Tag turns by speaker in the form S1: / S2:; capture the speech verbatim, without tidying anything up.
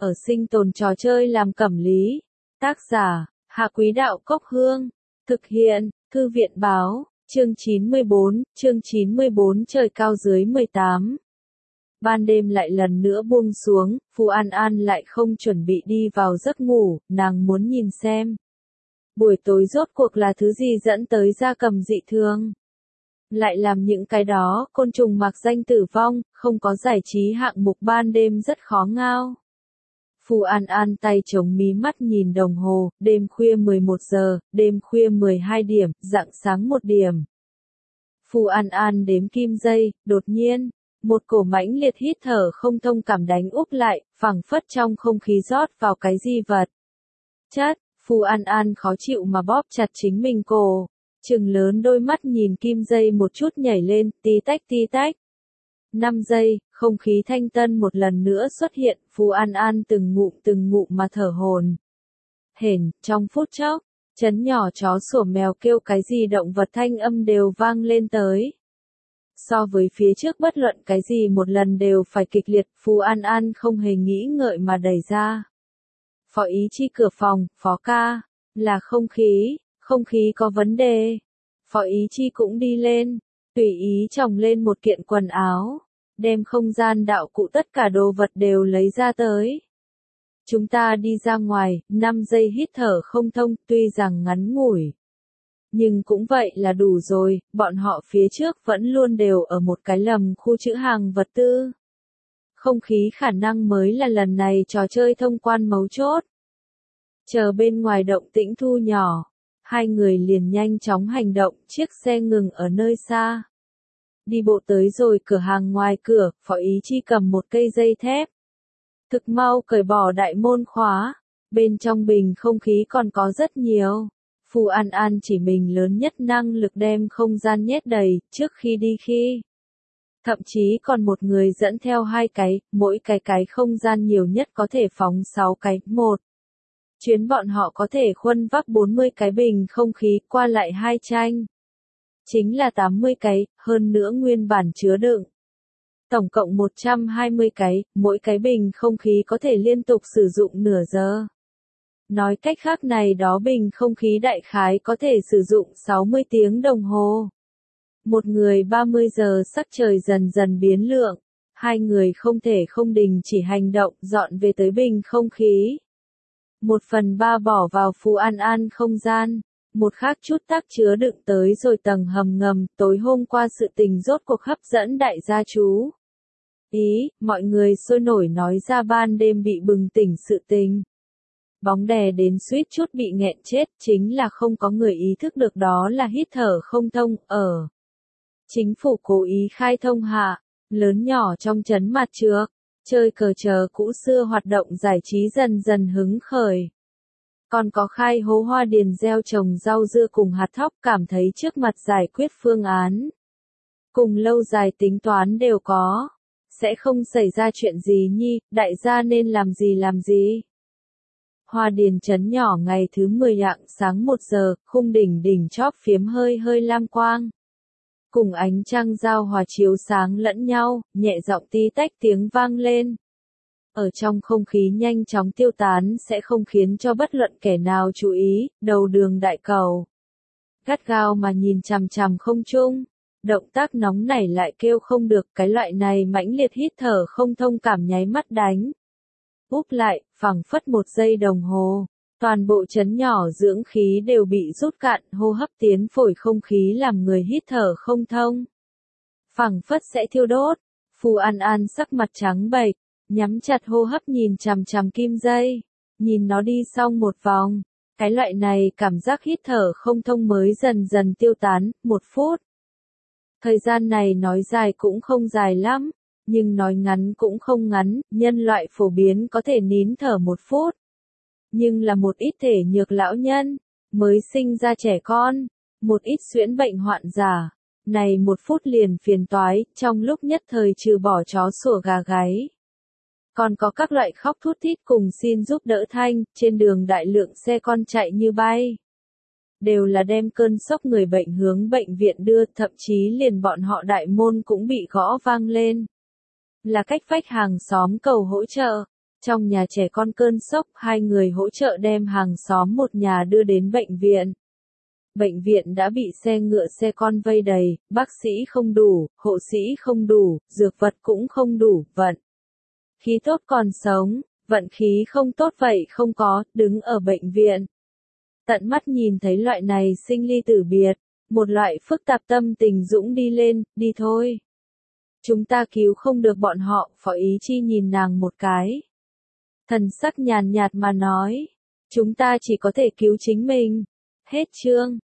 S1: ở sinh tồn trò chơi làm cẩm lý. Tác giả, Hạ Quý Đạo Cốc Hương. Thực hiện, Thư viện Báo, chương chín mươi bốn, chương chín mươi bốn trời cao dưới mười tám. Ban đêm lại lần nữa buông xuống, Phù An An lại không chuẩn bị đi vào giấc ngủ, nàng muốn nhìn xem. Buổi tối rốt cuộc là thứ gì dẫn tới gia cầm dị thường. Lại làm những cái đó, côn trùng mạc danh tử vong, không có giải trí hạng mục ban đêm rất khó ngao. Phù An An tay chống mí mắt nhìn đồng hồ, đêm khuya mười một giờ, đêm khuya mười hai điểm, rạng sáng một điểm. Phù An An đếm kim giây, đột nhiên, một cổ mãnh liệt hít thở không thông cảm đánh úp lại, phảng phất trong không khí rót vào cái gì vật. Chất, Phù An An khó chịu mà bóp chặt chính mình cổ, trừng lớn đôi mắt nhìn kim dây một chút nhảy lên, tí tách tí tách. Năm giây, không khí thanh tân một lần nữa xuất hiện, Phù An An từng ngụm từng ngụm mà thở hổn hển, trong phút chốc, chấn nhỏ chó sủa mèo kêu cái gì động vật thanh âm đều vang lên tới. So với phía trước bất luận cái gì một lần đều phải kịch liệt, Phù An An không hề nghĩ ngợi mà đẩy ra. Phó Ý Chi cửa phòng, Phó ca, là không khí, không khí có vấn đề. Phó Ý Chi cũng đi lên, tùy ý chồng lên một kiện quần áo, đem không gian đạo cụ tất cả đồ vật đều lấy ra tới. Chúng ta đi ra ngoài, năm giây hít thở không thông, tuy rằng ngắn ngủi. Nhưng cũng vậy là đủ rồi, bọn họ phía trước vẫn luôn đều ở một cái lầm khu trữ hàng vật tư. Không khí khả năng mới là lần này trò chơi thông quan mấu chốt. Chờ bên ngoài động tĩnh thu nhỏ, hai người liền nhanh chóng hành động, chiếc xe ngừng ở nơi xa. Đi bộ tới rồi cửa hàng ngoài cửa, Phó Ý Chi cầm một cây dây thép. Thực mau cởi bỏ đại môn khóa, bên trong bình không khí còn có rất nhiều. Phù An An chỉ mình lớn nhất năng lực đem không gian nhét đầy, trước khi đi khi. Thậm chí còn một người dẫn theo hai cái, mỗi cái cái không gian nhiều nhất có thể phóng sáu cái, một. Chuyến bọn họ có thể khuân vác bốn mươi cái bình không khí qua lại hai tranh. Chính là tám mươi cái, hơn nữa nguyên bản chứa đựng. Tổng cộng một trăm hai mươi cái, mỗi cái bình không khí có thể liên tục sử dụng nửa giờ. Nói cách khác này đó bình không khí đại khái có thể sử dụng sáu mươi tiếng đồng hồ. Một người ba mươi giờ sắc trời dần dần biến lượng, hai người không thể không đình chỉ hành động dọn về tới bình không khí. Một phần ba bỏ vào Phù An An không gian, một khác chút tác chứa đựng tới rồi tầng hầm ngầm, tối hôm qua sự tình rốt cuộc hấp dẫn đại gia chú. Ý, mọi người sôi nổi nói ra ban đêm bị bừng tỉnh sự tình. Bóng đè đến suýt chút bị nghẹn chết, chính là không có người ý thức được đó là hít thở không thông, ở. Chính phủ cố ý khai thông hạ, lớn nhỏ trong trấn mặt trước, chơi cờ chờ cũ xưa hoạt động giải trí dần dần hứng khởi. Còn có khai hố hoa điền gieo trồng rau dưa cùng hạt thóc cảm thấy trước mặt giải quyết phương án. Cùng lâu dài tính toán đều có. Sẽ không xảy ra chuyện gì nhi, đại gia nên làm gì làm gì. Hoa điền trấn nhỏ ngày thứ mười rạng sáng một giờ, khung đỉnh đỉnh chóp phiếm hơi hơi lam quang. Cùng ánh trăng giao hòa chiếu sáng lẫn nhau, nhẹ giọng tí tách tiếng vang lên. Ở trong không khí nhanh chóng tiêu tán sẽ không khiến cho bất luận kẻ nào chú ý, đầu đường đại cầu. Gắt gao mà nhìn chằm chằm không trung, động tác nóng nảy lại kêu không được, cái loại này mãnh liệt hít thở không thông cảm nháy mắt đánh. Úp lại, phẳng phất một giây đồng hồ, toàn bộ trấn nhỏ dưỡng khí đều bị rút cạn, hô hấp tiến phổi không khí làm người hít thở không thông. Phẳng phất sẽ thiêu đốt, Phù An An sắc mặt trắng bệch, nhắm chặt hô hấp nhìn chằm chằm kim dây, nhìn nó đi xong một vòng, cái loại này cảm giác hít thở không thông mới dần dần tiêu tán, một phút. Thời gian này nói dài cũng không dài lắm, nhưng nói ngắn cũng không ngắn, nhân loại phổ biến có thể nín thở một phút. Nhưng là một ít thể nhược lão nhân, mới sinh ra trẻ con, một ít xuyễn bệnh hoạn giả, này một phút liền phiền toái, trong lúc nhất thời trừ bỏ chó sủa gà gáy. Còn có các loại khóc thút thít cùng xin giúp đỡ thanh, trên đường đại lượng xe con chạy như bay. Đều là đem cơn sốc người bệnh hướng bệnh viện đưa, thậm chí liền bọn họ đại môn cũng bị gõ vang lên. Là cách vách hàng xóm cầu hỗ trợ. Trong nhà trẻ con cơn sốc, hai người hỗ trợ đem hàng xóm một nhà đưa đến bệnh viện. Bệnh viện đã bị xe ngựa xe con vây đầy, bác sĩ không đủ, hộ sĩ không đủ, dược vật cũng không đủ, vận khí tốt còn sống, vận khí không tốt vậy không có, đứng ở bệnh viện. Tận mắt nhìn thấy loại này sinh ly tử biệt, một loại phức tạp tâm tình dũng đi lên, đi thôi. Chúng ta cứu không được bọn họ, Phó Ý Chi nhìn nàng một cái. Thần sắc nhàn nhạt mà nói, chúng ta chỉ có thể cứu chính mình. Hết chương.